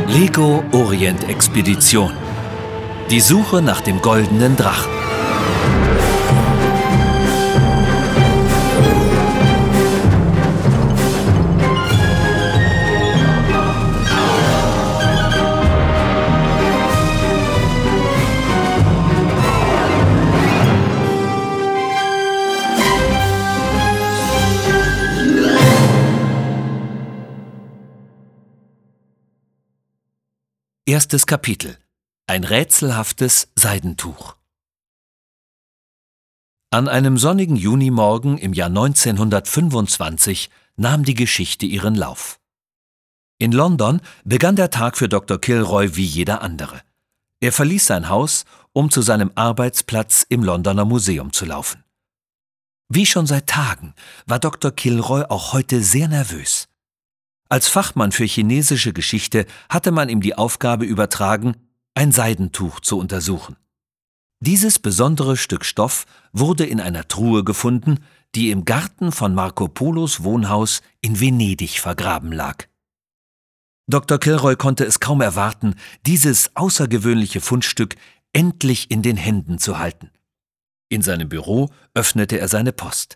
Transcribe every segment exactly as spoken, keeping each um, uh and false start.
Lego Orient Expedition. Die Suche nach dem goldenen Drachen. Erstes Kapitel: Ein rätselhaftes Seidentuch. An einem sonnigen Junimorgen im Jahr neunzehnhundertfünfundzwanzig nahm die Geschichte ihren Lauf. In London begann der Tag für Doktor Kilroy wie jeder andere. Er verließ sein Haus, um zu seinem Arbeitsplatz im Londoner Museum zu laufen. Wie schon seit Tagen war Doktor Kilroy auch heute sehr nervös. Als Fachmann für chinesische Geschichte hatte man ihm die Aufgabe übertragen, ein Seidentuch zu untersuchen. Dieses besondere Stück Stoff wurde in einer Truhe gefunden, die im Garten von Marco Polos Wohnhaus in Venedig vergraben lag. Doktor Kilroy konnte es kaum erwarten, dieses außergewöhnliche Fundstück endlich in den Händen zu halten. In seinem Büro öffnete er seine Post.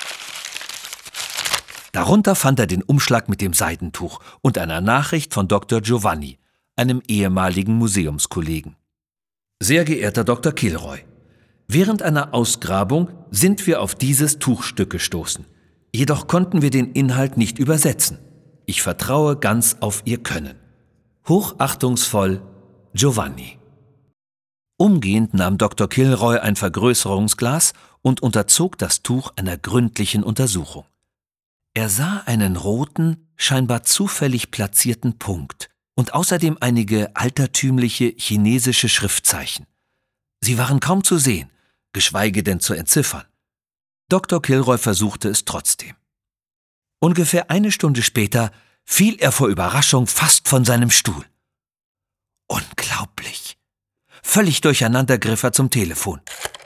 Darunter fand er den Umschlag mit dem Seidentuch und einer Nachricht von Doktor Giovanni, einem ehemaligen Museumskollegen. Sehr geehrter Doktor Kilroy, während einer Ausgrabung sind wir auf dieses Tuchstück gestoßen. Jedoch konnten wir den Inhalt nicht übersetzen. Ich vertraue ganz auf Ihr Können. Hochachtungsvoll, Giovanni. Umgehend nahm Doktor Kilroy ein Vergrößerungsglas und unterzog das Tuch einer gründlichen Untersuchung. Er sah einen roten, scheinbar zufällig platzierten Punkt und außerdem einige altertümliche chinesische Schriftzeichen. Sie waren kaum zu sehen, geschweige denn zu entziffern. Doktor Kilroy versuchte es trotzdem. Ungefähr eine Stunde später fiel er vor Überraschung fast von seinem Stuhl. Unglaublich! Völlig durcheinander griff er zum Telefon.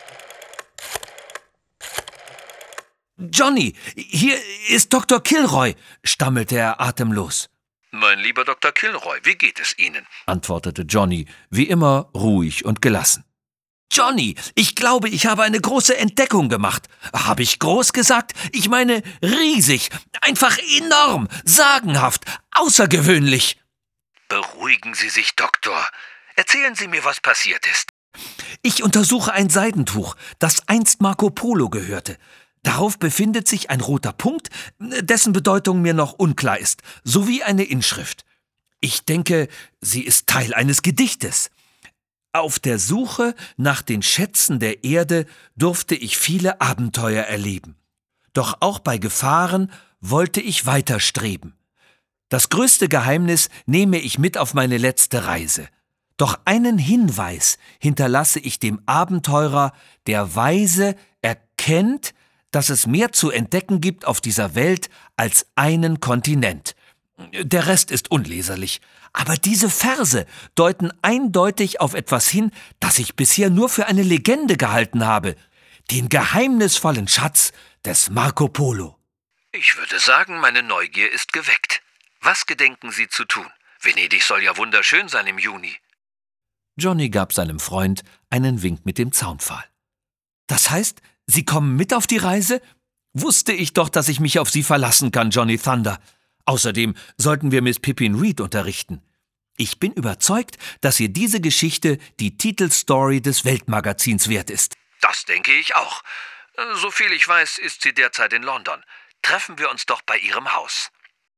»Johnny, hier ist Doktor Kilroy«, stammelte er atemlos. »Mein lieber Doktor Kilroy, wie geht es Ihnen?«, antwortete Johnny, wie immer ruhig und gelassen. »Johnny, ich glaube, ich habe eine große Entdeckung gemacht. Habe ich groß gesagt? Ich meine riesig, einfach enorm, sagenhaft, außergewöhnlich.« »Beruhigen Sie sich, Doktor. Erzählen Sie mir, was passiert ist.« »Ich untersuche ein Seidentuch, das einst Marco Polo gehörte. Darauf befindet sich ein roter Punkt, dessen Bedeutung mir noch unklar ist, sowie eine Inschrift. Ich denke, sie ist Teil eines Gedichtes. Auf der Suche nach den Schätzen der Erde durfte ich viele Abenteuer erleben. Doch auch bei Gefahren wollte ich weiterstreben. Das größte Geheimnis nehme ich mit auf meine letzte Reise. Doch einen Hinweis hinterlasse ich dem Abenteurer, der weise erkennt, dass es mehr zu entdecken gibt auf dieser Welt als einen Kontinent. Der Rest ist unleserlich. Aber diese Verse deuten eindeutig auf etwas hin, das ich bisher nur für eine Legende gehalten habe. Den geheimnisvollen Schatz des Marco Polo. Ich würde sagen, meine Neugier ist geweckt. Was gedenken Sie zu tun? Venedig soll ja wunderschön sein im Juni.« Johnny gab seinem Freund einen Wink mit dem Zaunpfahl. »Das heißt, Sie kommen mit auf die Reise? Wusste ich doch, dass ich mich auf Sie verlassen kann, Johnny Thunder. Außerdem sollten wir Miss Pippin Reed unterrichten. Ich bin überzeugt, dass ihr diese Geschichte die Titelstory des Weltmagazins wert ist.« »Das denke ich auch. Soviel ich weiß, ist sie derzeit in London. Treffen wir uns doch bei ihrem Haus.«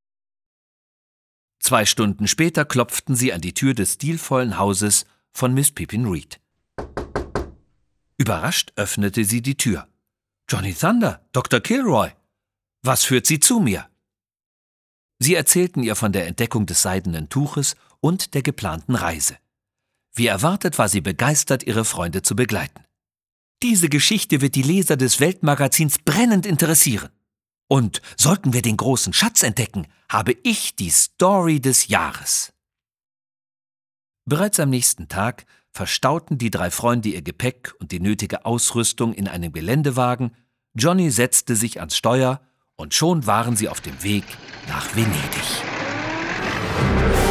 Zwei Stunden später klopften sie an die Tür des stilvollen Hauses von Miss Pippin Reed. Überrascht öffnete sie die Tür. »Johnny Thunder, Doktor Kilroy, was führt Sie zu mir?« Sie erzählten ihr von der Entdeckung des seidenen Tuches und der geplanten Reise. Wie erwartet war sie begeistert, ihre Freunde zu begleiten. »Diese Geschichte wird die Leser des Weltmagazins brennend interessieren. Und sollten wir den großen Schatz entdecken, habe ich die Story des Jahres.« Bereits am nächsten Tag verstauten die drei Freunde ihr Gepäck und die nötige Ausrüstung in einem Geländewagen. Johnny setzte sich ans Steuer und schon waren sie auf dem Weg nach Venedig.